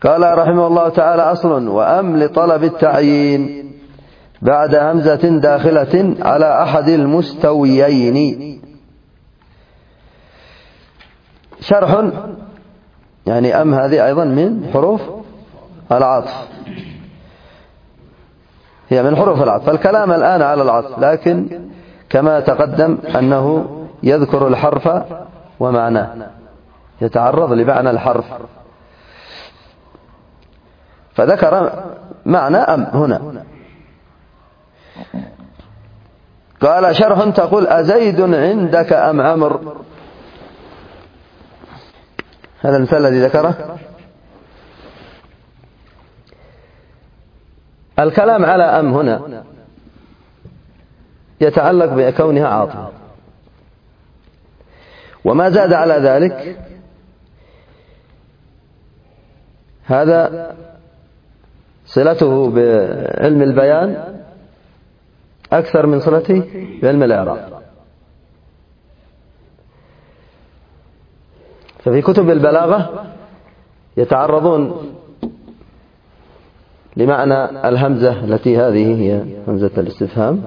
قال رحمه الله تعالى: أصل: وأم لطلب التعيين بعد همزة داخلة على أحد المستويين. شرح، يعني أم هذه أيضا من حروف العطف، هي من حروف العطف، فالكلام الآن على العطف، لكن كما تقدم أنه يذكر الحرف ومعناه، يتعرض لمعنى الحرف، فذكر معنى أم هنا. قال: شرح: تقول: أزيد عندك أم عمرو؟ هذا المثال الذي ذكره. الكلام على أم هنا يتعلق بكونها عاطفة، وما زاد على ذلك هذا صلته بعلم البيان أكثر من صلته بعلم الإعراب. ففي كتب البلاغة يتعرضون لمعنى الهمزة التي هذه هي همزة الاستفهام،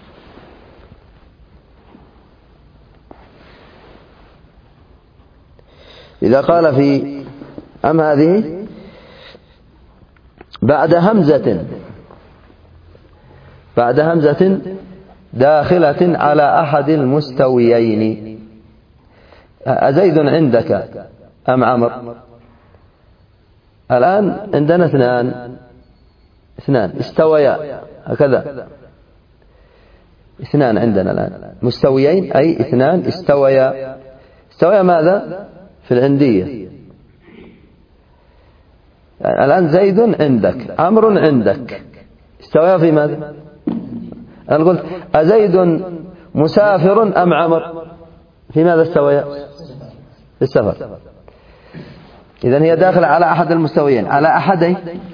إذا قال في أم هذه بعد همزة داخلة على أحد المستويين. أزيد عندك أم عمرو؟ الآن عندنا اثنان استويا، هكذا اثنان عندنا الآن مستويين، أي اثنان استويا. استويا ماذا؟ في العندية. الآن زيد عندك، عمرو عندك، استويا في ماذا؟ أنا قلت: أزيد مسافر أم عمرو؟ في ماذا استويا؟ في السفر. إذن هي داخلة على أحد المستويين، على أحدي.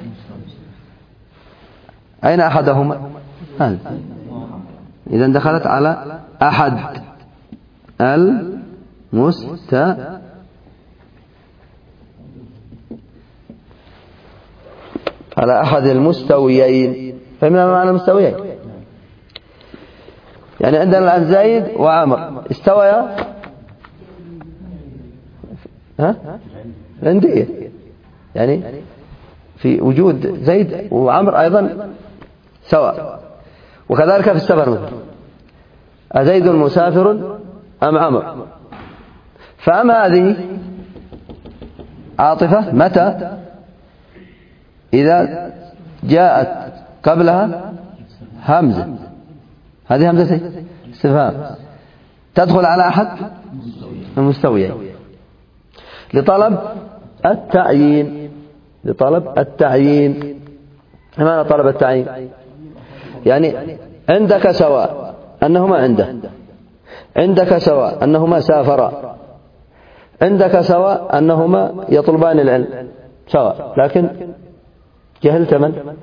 أين أحدهما؟ هذا. إذن دخلت على أحد على أحد المستويين. فهمنا معنى المستويين؟ يعني عندنا الآن زيد وعمر استويا العندية، يعني في وجود زيد وعمر أيضا سواء، وكذلك في السفر مثلا: أزيد مسافر أم عمر؟ فأما هذه عاطفة متى؟ إذا جاءت قبلها همزة، هذه همزة استفهام تدخل على أحد المستويين لطلب التعيين. ما معنى طلب التعيين؟ يعني عندك سواء أنهما عندك سواء أنهما سافرا، عندك سواء أنهما يطلبان العلم سواء، لكن جهلت من؟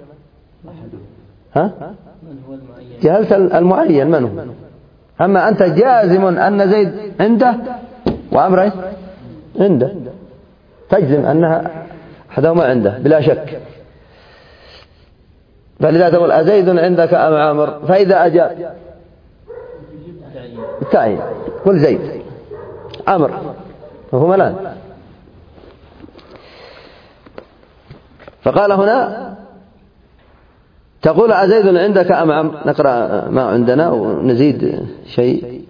جهلت المعين من هو. أما أنت جازم أن زيد عنده وعمر عنده، تجزم أنها أحدهما عنده بلا شك. فلذا تقول: أزيد عندك أم عمر؟ فإذا أجاب التعيين قل زيد، عمر فهما الآن. فقال هنا: تقول: أزيد عندك أم عمرو؟ نقرأ ما عندنا ونزيد شيء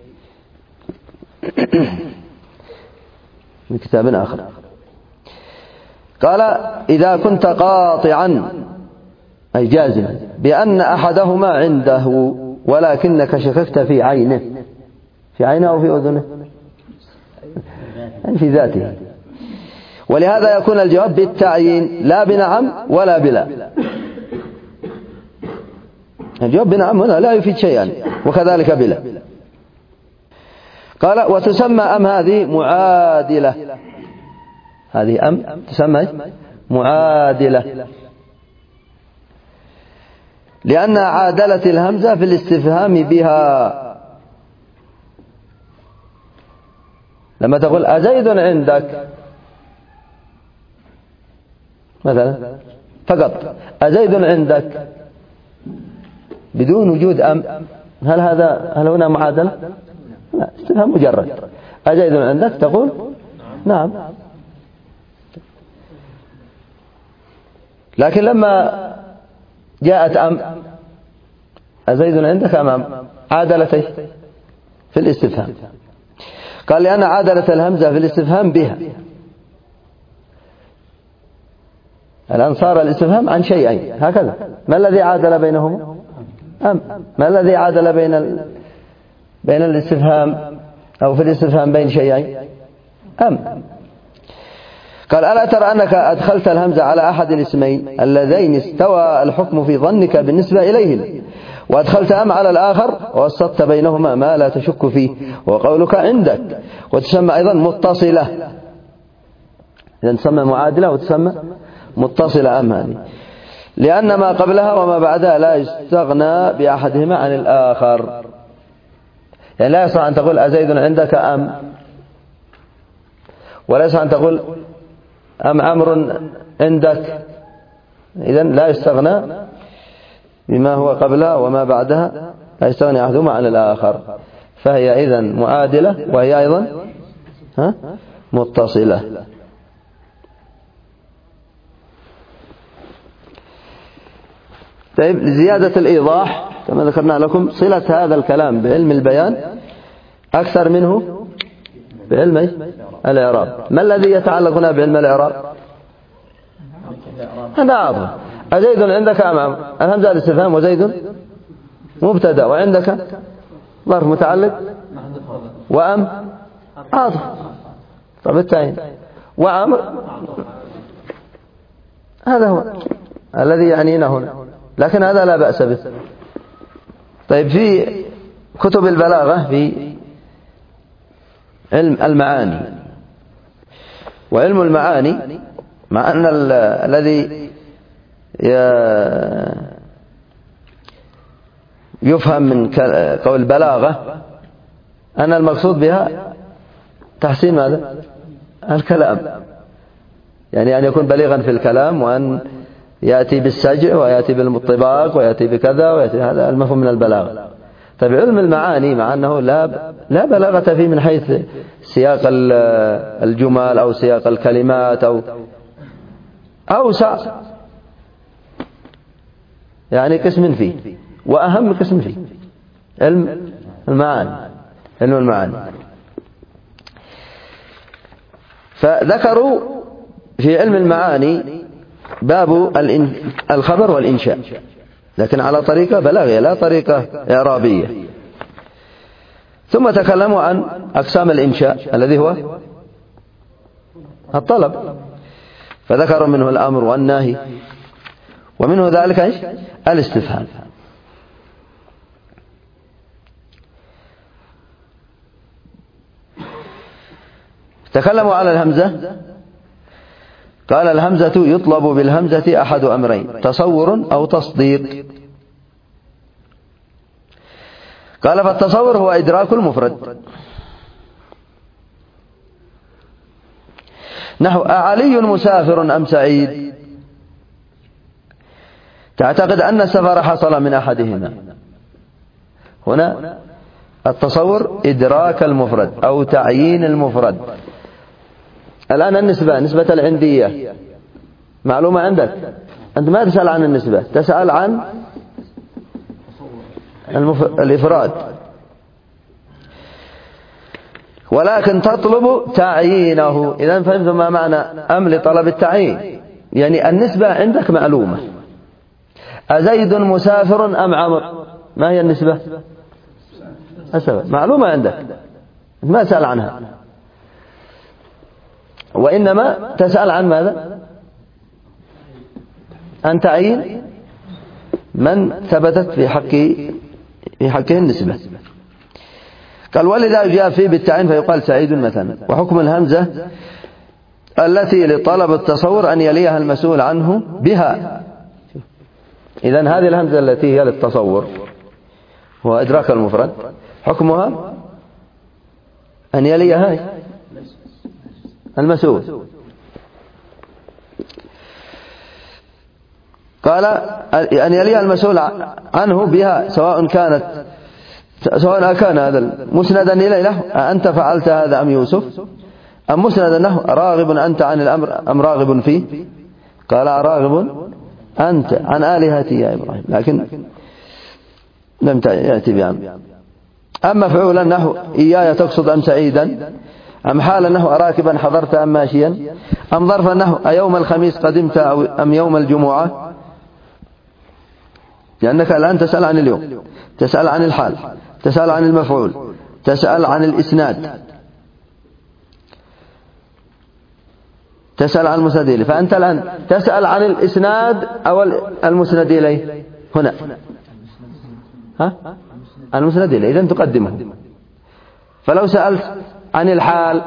من كتاب آخر. قال: إذا كنت قاطعا أي جازما بأن أحدهما عنده ولكنك شككت في عينه، في عينه أو في أذنه، يعني في ذاته، ولهذا يكون الجواب بالتعيين لا بنعم ولا بلا. الجواب بنعم هنا لا يفيد شيئا، وكذلك بلا. قال: وتسمى أم هذه معادلة. هذه أم تسمى معادلة، لأن عادلت الهمزة في الاستفهام بها. لما تقول: أزيد عندك، مثلا فقط أزيد عندك بدون وجود أم، هل هنا معادلة؟ لا، استفهام مجرد. أزيد عندك تقول نعم. لكن لما جاءت أم أزيد عندك أم عادلتي في الاستفهام. قال لأن عادلة الهمزة في الاستفهام بها. الآن صار الاستفهام عن شيئين هكذا. ما الذي عادل بينهما؟ أم. ما الذي عادل بين الاستفهام أو في الاستفهام بين شيئين؟ أم. قال ألا ترى أنك أدخلت الهمزة على أحد الاسمين اللذين استوى الحكم في ظنك بالنسبة إليهم، وأدخلت أم على الآخر ووسطت بينهما ما لا تشك فيه، وقولك عندك. وتسمى أيضا متصلة، إذن تسمى معادلة وتسمى متصلة أم هذه، لأن ما قبلها وما بعدها لا يستغنى بأحدهما عن الآخر. يعني لا يصح أن تقول أزيد عندك أم، ولا يصح أن تقول أم عمرو عندك. إذن لا يستغنى بما هو قبلها وما بعدها، لا يستغني أحدهما عن الآخر، فهي إذن معادلة وهي أيضا متصلة. طيب، لزيادة الإيضاح كما ذكرنا لكم صلة هذا الكلام بعلم البيان أكثر منه بعلم الإعراب. ما الذي يتعلق هنا بعلم الإعراب؟ هذا عاطف. أزيد عندك أم عمرو؟ الهمزة الاستفهام، وزيد مبتدأ، وعندك ظرف متعلق، وأم عاطف. طب التعيين وعمرو هذا هو الذي يعنينا هنا، لكن هذا لا بأس به. طيب، في كتب البلاغة في علم المعاني، وعلم المعاني مع أن الذي يفهم من قول البلاغة أن المقصود بها تحسين ماذا؟ الكلام، يعني أن يكون بليغا في الكلام، وأن يأتي بالسجع ويأتي بالمطباق ويأتي بكذا ويأتي، هذا المفهوم من البلاغة. طيب، علم المعاني مع أنه لا بلاغة فيه من حيث سياق الجمل أو سياق الكلمات أو أوسع، يعني قسم فيه، وأهم قسم فيه علم المعاني. علم المعاني فذكروا في علم المعاني باب الخبر والإنشاء، لكن على طريقة بلاغية لا طريقة إعرابية. ثم تكلموا عن أقسام الإنشاء الذي هو الطلب، فذكروا منه الأمر والنهي، ومنه ذلك الاستفهام. تكلموا على الهمزة، قال الهمزة يطلب بالهمزة أحد أمرين: تصور أو تصديق. قال فالتصور هو إدراك المفرد، نحو أعلي مسافر أم سعيد، تعتقد أن السفر حصل من أحدهما. هنا التصور إدراك المفرد أو تعيين المفرد. الآن النسبة، نسبة العندية معلومة عندك، أنت ما تسأل عن النسبة، تسأل عن الإفراد، ولكن تطلب تعيينه. إذن فهمتم ما معنى أم لطلب التعيين؟ يعني النسبة عندك معلومة، أزيد مسافر أم عمرو؟ ما هي النسبة؟ معلومة عندك، ما تسأل عنها، وإنما تسأل عن ماذا؟ عن تعيين من ثبتت في حقه النسبة. قال ولذا يجاب فيه بالتعيين فيقال سعيد مثلا. وحكم الهمزة التي لطلب التصور أن يليها المسؤول عنه بها. إذن هذه الهمزة التي هي للتصور هو إدراك المفرد، حكمها أن يليها المسؤول. قال أن يليها المسؤول عنه بها سواء كان هذا مسندا إليه أنت فعلت هذا أم يوسف، أم مسندا له راغب أنت عن الأمر أم راغب فيه؟ قال راغب أنت عن آلهتي يا إبراهيم، لكن لم يأتي بأم. أما فعولا أنه إياي تقصد أم سعيدا، أم حال أنه أراكبا حضرت أم ماشيا، أم ظرف أنه أيوم الخميس قدمت أم يوم الجمعة، لأنك الآن تسأل عن اليوم، تسأل عن الحال، تسأل عن المفعول، تسأل عن الإسناد، تسأل عن المسند إليه، فأنت الآن تسأل عن الإسناد أو المسند إليه هنا، ها؟ عن المسند إليه، إذن تقدمه. فلو سألت عن الحال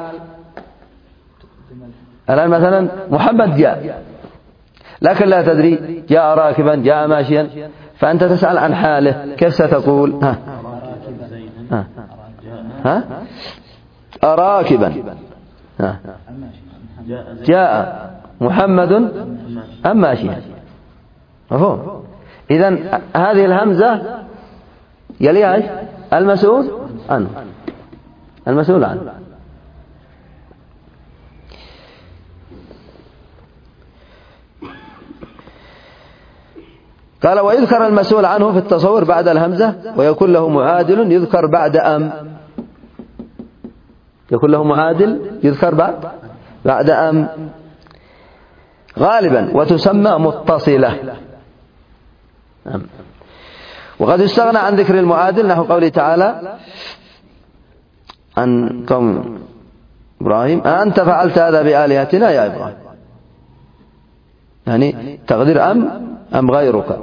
الآن مثلا محمد جاء، لكن لا تدري جاء راكبا جاء ماشيا، فأنت تسأل عن حاله، كيف ستقول؟ راكبا جاء محمد أم ماشيا، مفهوم؟ إذن هذه الهمزة يليها المسؤول عنه، المسؤول عنه. قال ويذكر المسؤول عنه في التصور بعد الهمزة، ويكون له معادل يذكر بعد أم، يكون له معادل يذكر بعد أم غالبا، وتسمى متصلة. وقد استغنى عن ذكر المعادل نحو قوله تعالى عن قوم إبراهيم أنت فعلت هذا بآلهتنا يا إبراهيم، يعني تقدير أم غيرك.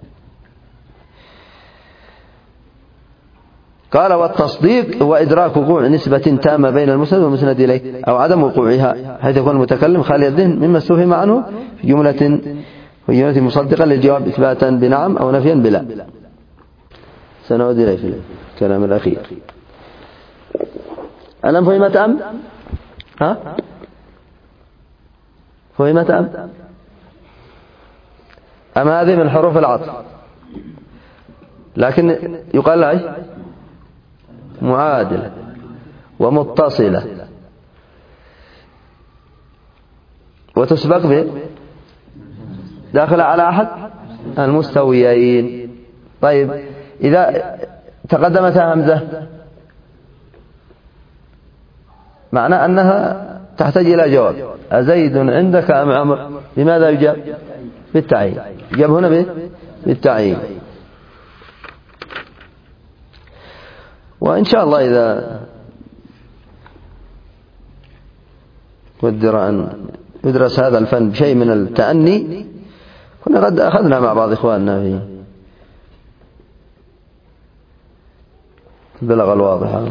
قال والتصديق هو إدراك وقوع نسبة تامة بين المسند والمسند إليه أو عدم وقوعها، حيث يكون المتكلم خالي الذهن مما استفهم عنه في جملة مصدقا للجواب إثباتا بنعم أو نفيا بلا. سنعود إليه في الكلام الأخير. ألم فهمت أم؟ فهمت أم هذه من حروف العطف، لكن يقال لها معادلة ومتصلة وتسبق به داخل على أحد المستويين. طيب إذا تقدمت همزة معنى أنها تحتاج إلى جواب، أزيد عندك أم عمر؟ لماذا يجاب؟ بالتعيين، يجاب هنا بالتعيين. وإن شاء الله إذا قدر أن يدرس هذا الفن بشيء من التأني، كنا قد أخذنا مع بعض إخواننا في البلاغة الواضحة.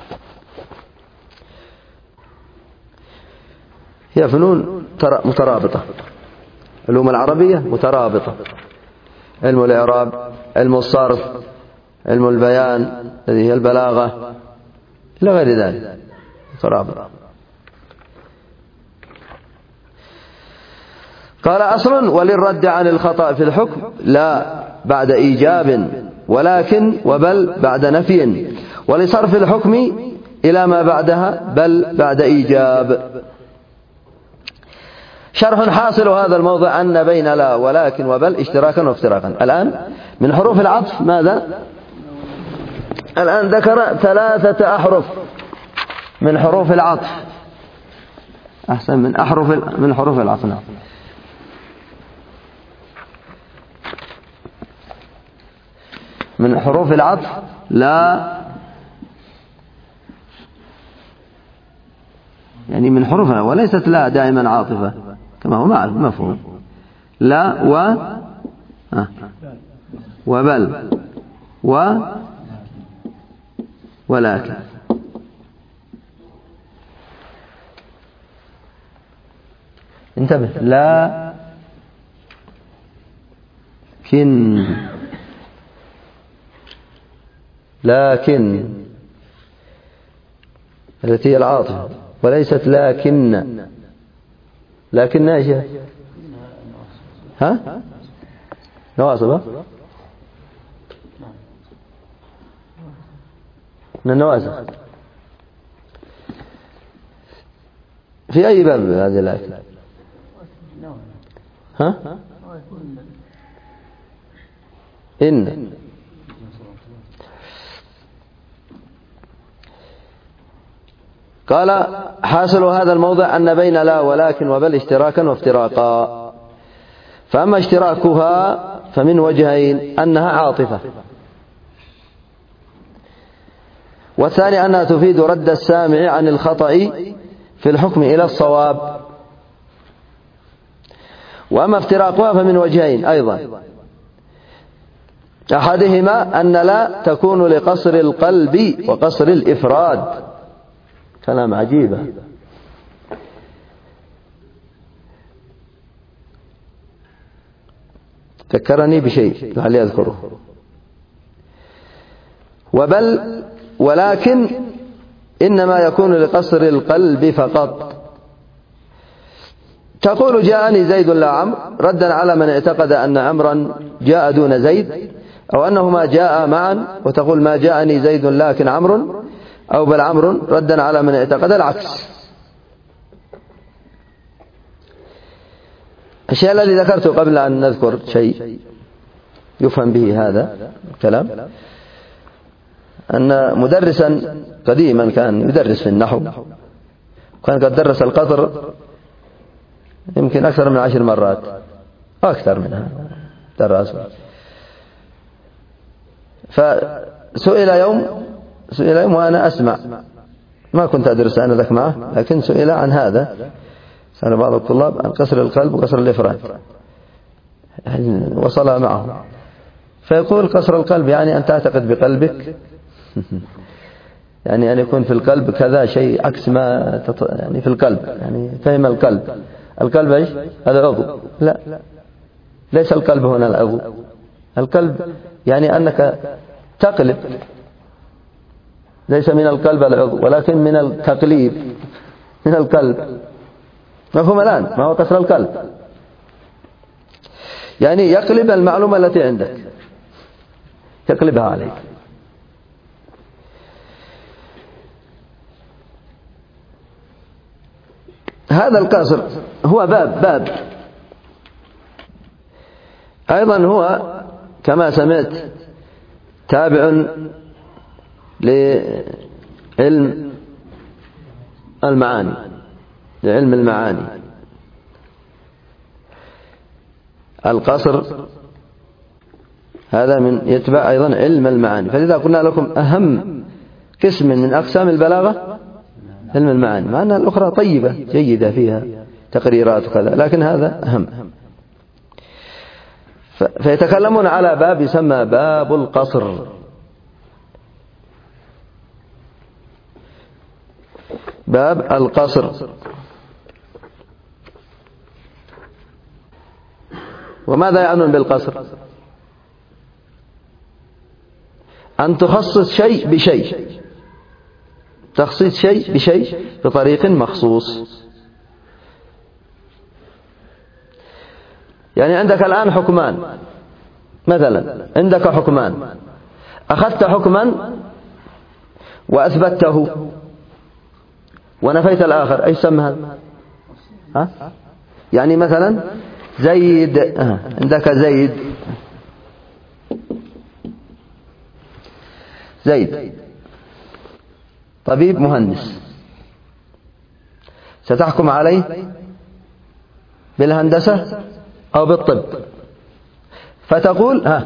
هي فنون مترابطة، علوم العربية مترابطة، علم الإعراب، علم الصرف، علم البيان الذي هي البلاغة، إلى غير ذلك مترابطة. قال أصل وللرد عن الخطأ في الحكم لا بعد إيجاب، ولكن وبل بعد نفي، ولصرف الحكم إلى ما بعدها بل بعد إيجاب. شرح حاصل هذا الموضع أن بين لا ولكن وبل اشتراكا وافتراقا. الآن من حروف العطف ماذا؟ الآن ذكر 3 أحرف من حروف العطف، أحسن من حروف العطف. نعم. من حروف العطف لا، يعني من حروفها، وليست لا دائما عاطفة كما هو معروف مفهوم. لا وبل ولكن. انتبه، لا لكن التي هي العاطفة، وليست لكن ايش؟ نواصب من النواسخ. في أي باب هذه الآية؟ ها؟ إن قال حاصل هذا الموضع أن بين لا ولكن وبل اشتراكا وافتراقا. فأما اشتراكها فمن وجهين: أنها عاطفة، والثاني أنها تفيد رد السامع عن الخطأ في الحكم إلى الصواب. وأما افتراقها فمن وجهين أيضا: أحدهما أن لا تكون لقصر القلب وقصر الإفراد. كلام عجيب. ذكرني بشيء لعلي أذكره. وبل ولكن إنما يكون لقصر القلب فقط. تقول جاءني زيد لا عمرو ردا على من اعتقد أن عمرا جاء دون زيد، أو أنهما جاء معا، وتقول ما جاءني زيد لكن عمرو، أو بل عمرو، ردا على من اعتقد العكس. الشيء الذي ذكرته قبل أن نذكر شيء يفهم به هذا الكلام، أن مدرسا قديما كان يدرس في النحو، كان قد درس القطر يمكن أكثر من 10 مرات أكثر منها دراسة. فسئل يوم وأنا أسمع، ما كنت أدرس أنا ذاك معه، لكن سئل عن هذا، سأل بعض الطلاب عن قصر القلب وقصر الإفراد، وصل معه، فيقول قصر القلب يعني أن تعتقد بقلبك يعني أن يكون في القلب كذا شيء عكس ما يعني في القلب، يعني فهم القلب إيش؟ هذا عضو. لا، ليس القلب هنا العضو. القلب يعني أنك تقلب، ليس من القلب العضو، ولكن من التقليب من القلب. مفهوم الآن؟ ما هو قصر القلب؟ يعني يقلب المعلومة التي عندك، يقلبها عليك. هذا القصر هو باب أيضا، هو كما سمعت تابع لعلم المعاني، لعلم المعاني. القصر هذا من يتبع أيضا علم المعاني. فلذا قلنا لكم أهم قسم من أقسام البلاغة علم المعاني، مع أن الأخرى طيبة جيدة فيها تقريرات وكذا، لكن هذا أهم. فيتكلمون على باب يسمى باب القصر. باب القصر. وماذا يعنون بالقصر؟ أن تخصص شيء بشيء، تخصيص شيء بشيء بطريق مخصوص. يعني عندك الآن حكمان، مثلا عندك حكمان، أخذت حكما وأثبته ونفيت الآخر، أي سمى هذا؟ يعني مثلا زيد، عندك زيد طبيب مهندس، ستحكم عليه بالهندسة أو بالطب، فتقول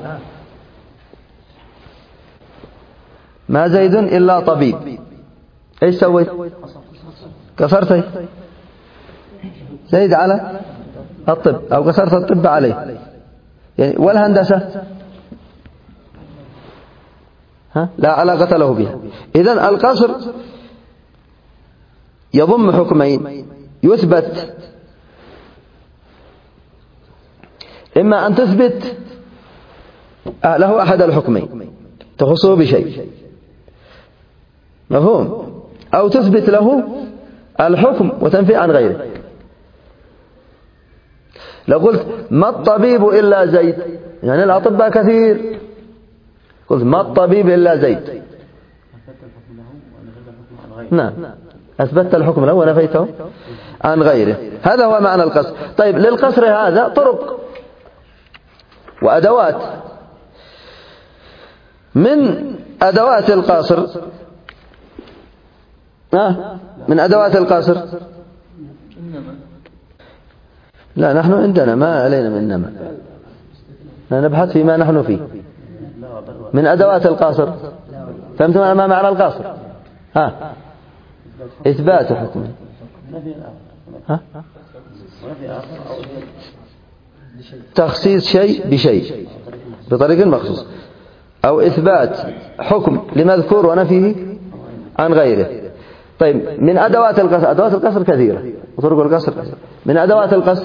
ما زيد إلا طبيب. إيش سويت؟ كسرت زيد على الطب، أو كسرت الطب عليه. يعني والهندسة لا علاقة له بها. إذن القصر يضم حكمين: يثبت، إما أن تثبت له أحد الحكمين تخصه بشيء، مفهوم؟ أو تثبت له الحكم وتنفي عن غيره. لو قلت ما الطبيب إلا زيد، يعني الأطباء كثير، قلت ما الطبيب إلا زيد، نعم أثبتت الحكم له ونفيته عن غيره. هذا هو معنى القصر. طيب للقصر هذا طرق وأدوات. من أدوات القصر من أدوات القصر، لا نحن عندنا ما علينا من إنما، نبحث فيما نحن فيه. من أدوات القصر، فهمتم ما معنى القصر؟ إثبات حكم، تخصيص شيء بشيء بطريق مخصوص، أو إثبات حكم لمذكور ونفيه عن غيره. طيب من أدوات القصر، أدوات القصر كثيرة وطرق القصر كثيرة. من أدوات القصر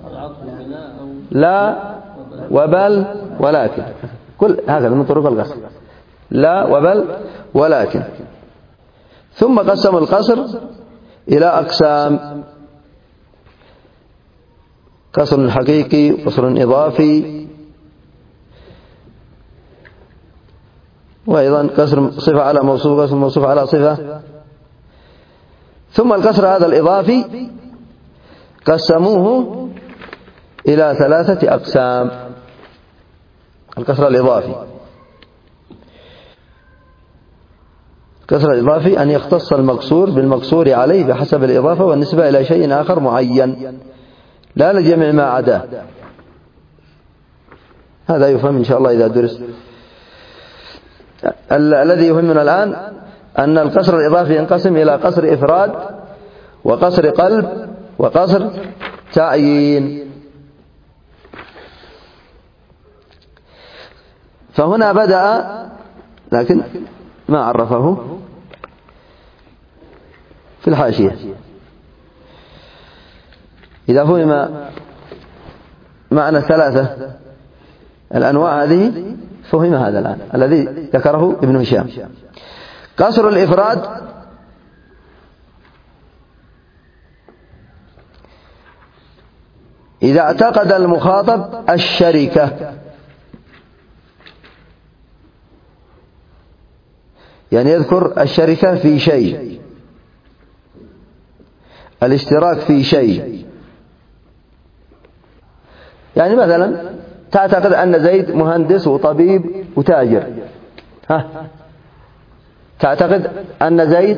لا وبل ولكن، كل هكذا من طرق القصر، لا وبل ولكن. ثم قسم القصر إلى أقسام: قصر حقيقي، قصر إضافي، وأيضا قصر صفة على موصوف، قصر موصوف على صفة. ثم القصر هذا الإضافي قسموه إلى 3 أقسام. القصر الإضافي، القصر الإضافي أن يختص المقصور بالمقصور عليه بحسب الإضافة والنسبة إلى شيء آخر معين، لا لجميع ما عداه. هذا يفهم إن شاء الله إذا درس. الذي يهمنا الآن أن القصر الإضافي ينقسم إلى قصر إفراد وقصر قلب وقصر تعيين. فهنا بدأ، لكن ما عرفه في الحاشية. إذا فهم معنى 3 الأنواع هذه فهم هذا الآن الذي ذكره ابن هشام. قصر الإفراد إذا اعتقد المخاطب الشركة، يعني يذكر الشركة في شيء، الاشتراك في شيء. يعني مثلا تعتقد أن زيد مهندس وطبيب وتاجر، تعتقد أن زيد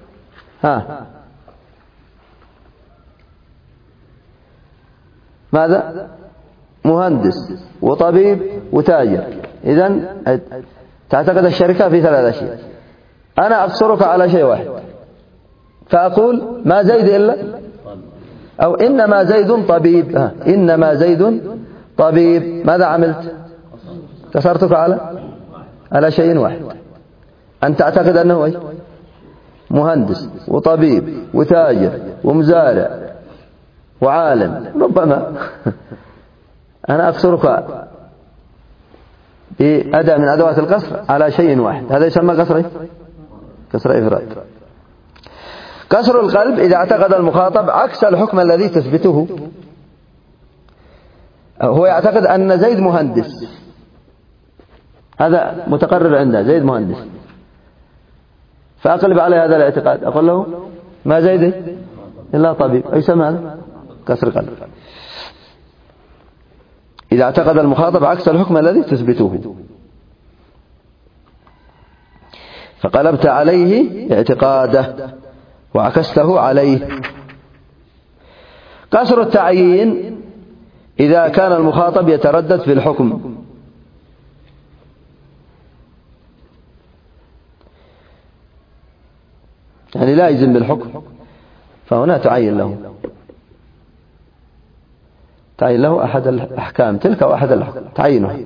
ماذا؟ مهندس وطبيب وتاجر. إذن تعتقد الشركة في 3 أشياء. أنا أقصرك على شيء واحد فأقول ما زيد إلا، أو إنما زيد طبيب، إنما زيد طبيب. ماذا عملت؟ قصرتك على شيء واحد. أن تعتقد أنه مهندس وطبيب وتاجر ومزارع وعالم، ربما أنا أقصرك بأداة من أدوات القصر على شيء واحد، هذا يسمى قصر إفراد. قصر القلب إذا اعتقد المخاطب عكس الحكم الذي تثبته. هو يعتقد أن زيد مهندس، هذا متقرر عنده، زيد مهندس، فأقلب عليه هذا الاعتقاد، أقول له ما زيد إلا طبيب، أي يسمى هذا قصر قلب. إذا اعتقد المخاطب عكس الحكم الذي تثبته، فقلبت عليه اعتقاده وعكسته عليه. قصر التعيين إذا كان المخاطب يتردد في الحكم، يعني لا يلزم بالحكم، فهنا تعين له أحد الأحكام تلك أو أحد الأحكام تعينها،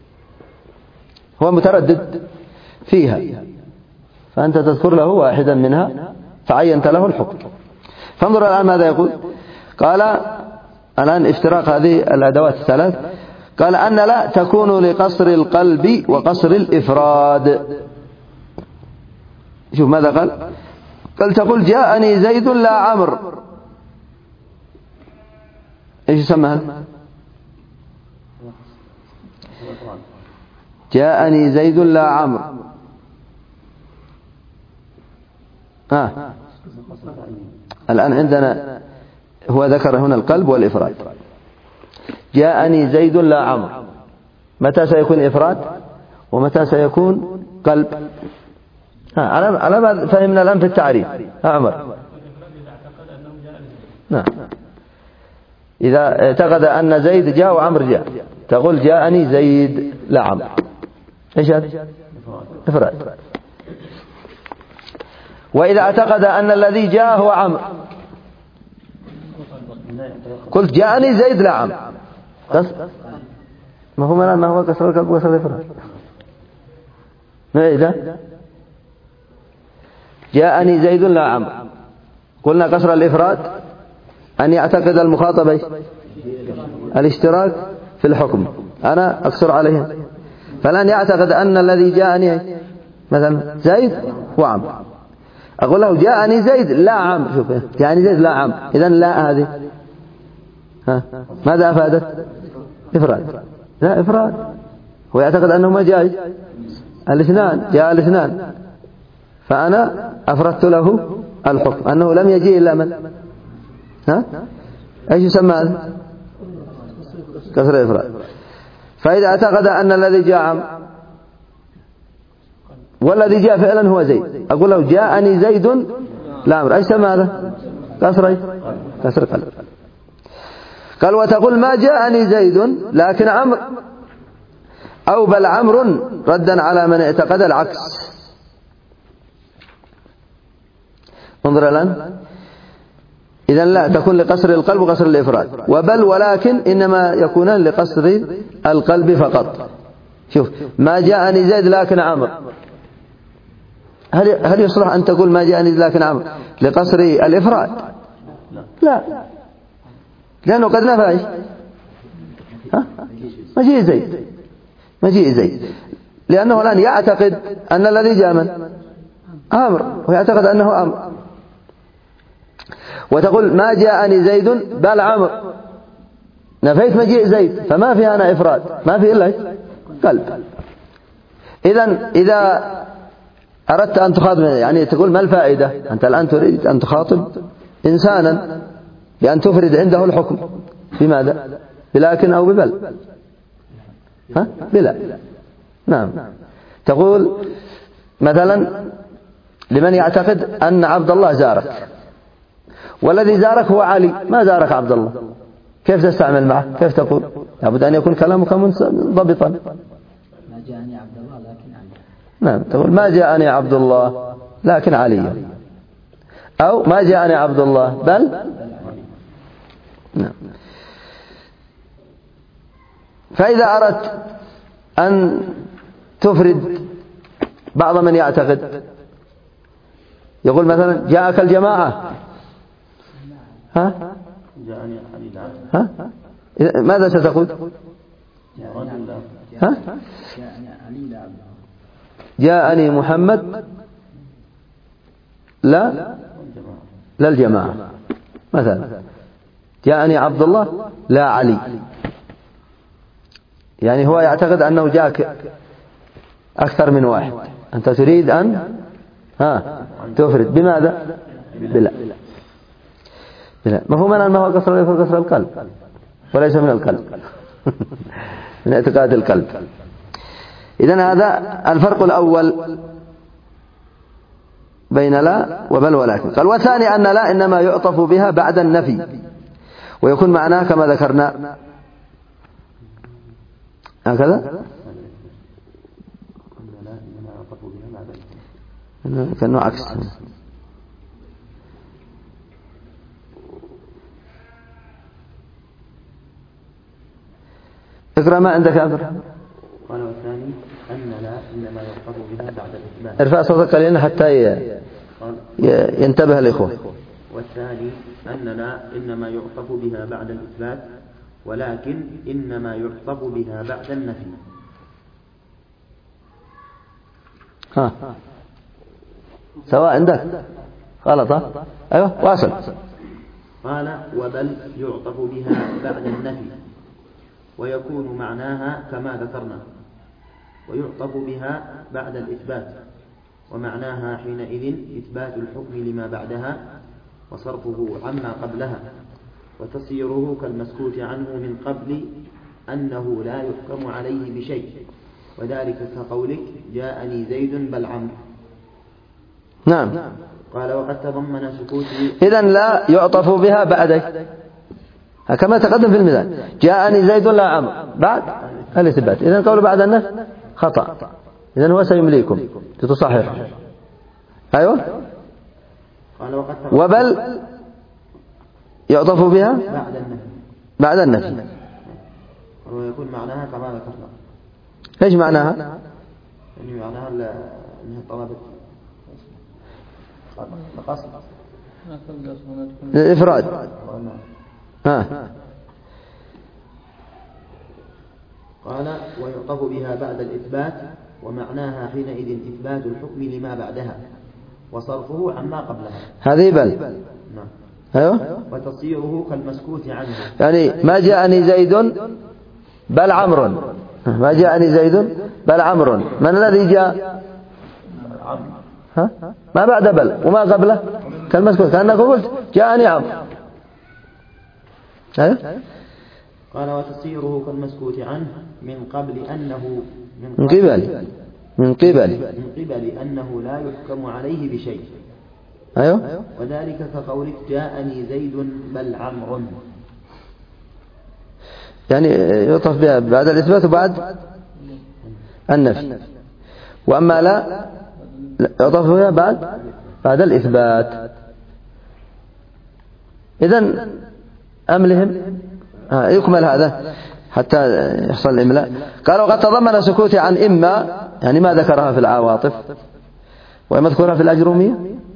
هو متردد فيها، فأنت تذكر له واحدا منها فعينت له الحكم. فانظر الآن ماذا يقول. قال الآن افتراق هذه الأدوات الثلاث. قال أن لا تكون لقصر القلب وقصر الإفراد. شوف ماذا قال تقول جاءني زيد لا عمرو، ايش يسمى هذا؟ جاءني زيد لا عمرو. الآن عندنا هو ذكر هنا القلب والإفراد. جاءني زيد لا عمرو، متى سيكون إفراد ومتى سيكون قلب؟ على ما فهمنا الآن في التعريف. عمر، نعم، إذا اعتقد أن زيد جاء وعمر جاء تقول جاءني زيد لا عمرو. إيش هذا؟ إفراد. وإذا اعتقد أن الذي جاء هو عمرو قلت جاءني زيد لا عمرو، ما هو كسر القلب وكسر الإفراد. إذا جاءني زيد لا عمرو قلنا كسر الإفراد أن يعتقد المخاطب الاشتراك في الحكم، أنا أكسر عليهم، فلن يعتقد أن الذي جاءني مثلا زيد وعمرو، أقول له جاءني زيد لا عمرو. شوف، جاءني زيد لا عمرو، إذن لا هذه ماذا أفادت؟ إفراد. لا إفراد، هو يعتقد أنهما جاء الاثنان، جاء الاثنان، فأنا أفردت له الحكم أنه لم يجيء إلا من ايش يسمى هذا؟ كسر الإفراد. فإذا اعتقد أن الذي جاء عمرو والذي جاء فعلا هو زيد، أقول له جاءني زيد لا عمرو، ايش يسمى هذا؟ كسر قلب. قال وتقول ما جاءني زيد لكن عمرو، أو بل عمرو، ردا على من اعتقد العكس. انظر الآن، إذن لا تكون لقصر القلب وقصر الإفراد، وبل ولكن إنما يكونان لقصر القلب فقط. شوف، ما جاءني زيد لكن عمرو، هل يصلح أن تقول ما جاءني زيد لكن عمرو لقصر الإفراد؟ لا، لأنه قد نفى مجيء زيد، لأنه الآن يعتقد أن الذي جاء من عمرو، ويعتقد أنه عمرو. وتقول ما جاءني زيد بل عمرو، نفيت مجيء زيد، فما في أنا إفراد، ما في إلا قلب. إذا أردت أن تخاطب، يعني تقول ما الفائدة؟ أنت الآن تريد أن تخاطب إنسانا بأن تفرد عنده الحكم بماذا؟ بلكن أو ببل؟ بلا. نعم، تقول مثلا لمن يعتقد أن عبد الله زارك، والذي زارك هو علي، ما زارك عبد الله، كيف تستعمل معه؟ كيف تقول؟ لابد أن يكون كلامك منضبطا. ما جاءني عبد الله لكن علي. نعم، تقول ما جاءني عبد الله لكن علي، أو ما جاءني عبد الله بل. نعم. فإذا أردت أن تفرد بعض من يعتقد، يقول مثلا جاءك الجماعة، جاءني ماذا ستقول؟ جاءني محمد لا الجماعة مثلا، جاءني عبد الله لا علي، يعني هو يعتقد أنه جاءك أكثر من واحد، أنت تريد أن تفرد بماذا؟ بلا. مفهوما أنه قصر القلب وليس من القلب من اعتقاد القلب. إذن هذا الفرق الأول بين لا وبل ولكن. قال والثاني أن لا إنما يعطف بها بعد النفي، ويكون معناه كما ذكرنا هكذا، كأنه عكس. اقرأ ما عندك يا عبد الرحمن. قال والثاني أن لا إنما يعطف بها بعد الإثبات. ارفع صوتك قليلا حتى ينتبه الإخوة. والثاني أن لا إنما يعطف بها بعد الإثبات، ولكن إنما يعطف بها بعد النفي. سواء عندك غلط. أيوة واصل. قال وبل يعطف بها بعد النفي، ويكون معناها كما ذكرنا. ويعطف بها بعد الإثبات، ومعناها حينئذ إثبات الحكم لما بعدها وصرفه عما قبلها، وتصيره كالمسكوت عنه من قبل أنه لا يحكم عليه بشيء، وذلك كقولك جاءني زيد بل عمرو. نعم. قال وقد تضمن سكوته. إذن لا يعطف بها بعد، كما تقدم في المثال جاءني زيد لا عمرو بعد الإثبات. إذن قول بعد النفي خطأ، إذن هو سيمليكم تصحح. أيوة. قال وقد وبل يعطف بها بعد النفي ويكون معناها كما ذكرنا. ايش معناها؟ يعني معناها انها طلبت القصد الإفراد. قال ويعطف بها بعد الإثبات، ومعناها حينئذ إثبات الحكم لما بعدها وصرفه عما قبلها. هذه بل. نعم. أيوه. وتصيره كالمسكوت عنه، يعني ما جاءني زيد بل عمرو، ما جاءني زيد بل عمرو، من الذي جاء؟ ما بعد بل وما قبله كالمسكوت، كأنك قلت جاءني عمرو. أيوه. قال وتصيره كالمسكوت عنه من قبل أنه من قبل أنه لا يحكم عليه بشيء. أيوه. وذلك كقولك جاءني زيد بل عمرو، يعني يطف بها بعد الإثبات وبعد النفي. وأما لا يطف بها بعد الإثبات. إذن أملهم يكمل هذا حتى يحصل الإملاء. قال وقد تضمن سكوتي عن إما، يعني ما ذكرها في العواطف وإما ذكرها في الأجرومية.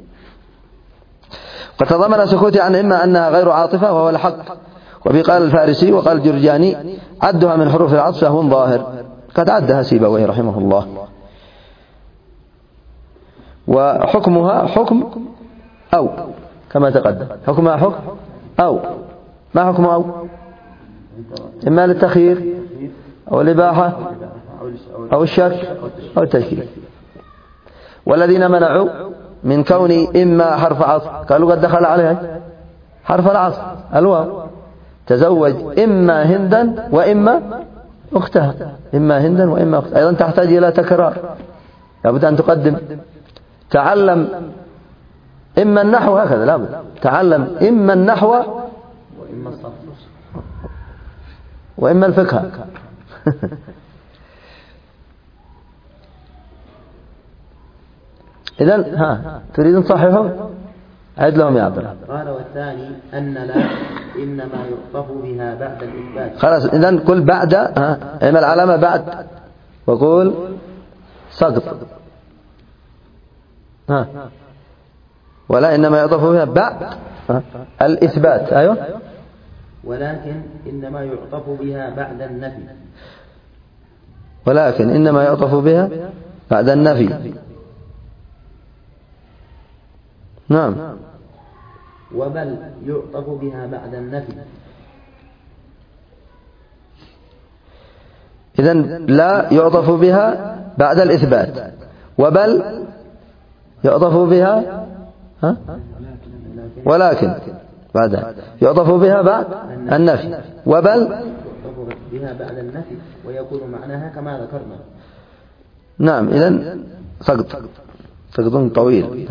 قد تضمن سكوتي عن إما أنها غير عاطفة وهو الحق، وبه قال الفارسي وقال الجرجاني عدها من حروف العطف سهو ظاهر، قد عدها سيبويه رحمه الله. وحكمها حكم أو كما تقدم، حكمها حكم أو. ما حكم أو؟ إما للتخيير أو الإباحة أو الشك أو التشكيك. والذين منعوا من كون إما حرف عطف قالوا قد دخل عليها حرف العطف الواو، تزوج إما هندا وإما أختها، إما هندا وإما أختها. أيضا تحتاج إلى تكرار، لابد أن تقدم تعلم إما النحو، هكذا لابد تعلم إما النحو وإما الصرف وإما الفقه. إذن تريدون تصححوا؟ عد لهم يا عبد الله. قال والثاني أن لا إنما يعطف بها بعد الإثبات. خلاص إذن كل بعد إما العلامة بعد، وقول سقط ولا إنما يعطف بها بعد الإثبات. أيوة. ولكن إنما يعطف بها بعد النفي. ولكن إنما يعطف بها بعد النفي. نعم. وبل يعطف بها بعد النفي. إذن لا يعطف بها بعد الإثبات، وبل يعطف بها ولكن بعد يعطف بها بعد النفي، وبل يعطف بها بعد النفي ويكون معناها كما ذكرنا. نعم. إذن سقط طويل.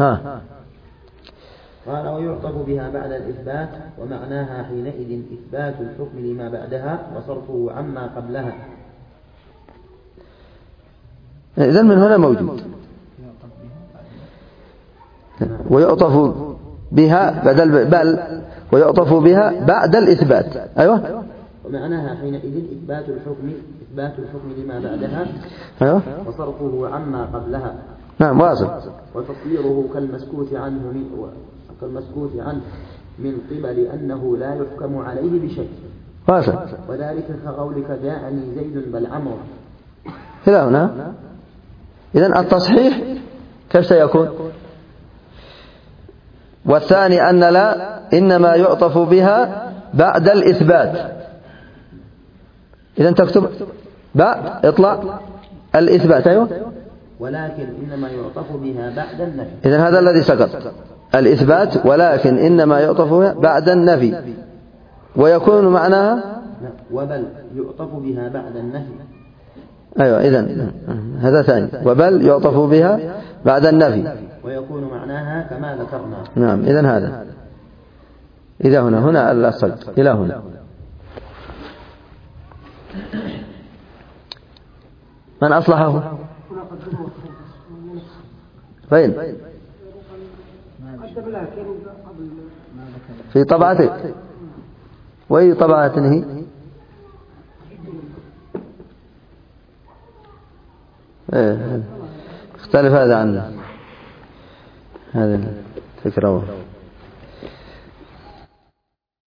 قال ويعطف بها بعد الإثبات، ومعناها حينئذ إثبات الحكم لما بعدها وصرفه عما قبلها. إذن من هنا موجود ويعطف بها بدل بل ويعطف بها بعد الإثبات. أيوة. ومعناها حينئذ إثبات الحكم لما بعدها. أيوة. وصرفه عما قبلها. نعم واصل. وتصيره كالمسكوت عنه من قبل أنه لا يحكم عليه بشيء. واصل. وذلك كقولك جاءني زيد بل عمرو. إلى هنا. إذن التصحيح كيف سيكون؟ والثاني أن لا إنما يعطف بها بعد الإثبات. إذن تكتب بعد اطلع الإثبات أيوة. ولكن إنما يعطف بها بعد النفي. إذن هذا الذي سقط، الإثبات ولكن إنما يعطف بها بعد النفي، ويكون معناها وبل يعطف بها بعد النفي. أيوة إذن هذا ثاني، وبل يعطف بها بعد النفي ويكون معناها كما ذكرنا. نعم إذن هذا إذا هنا السقط إلى هنا. من أصلحه؟ فين؟ في طبعتك. وأي طبعة هي؟ اختلف هذا عن هذه الفكرة.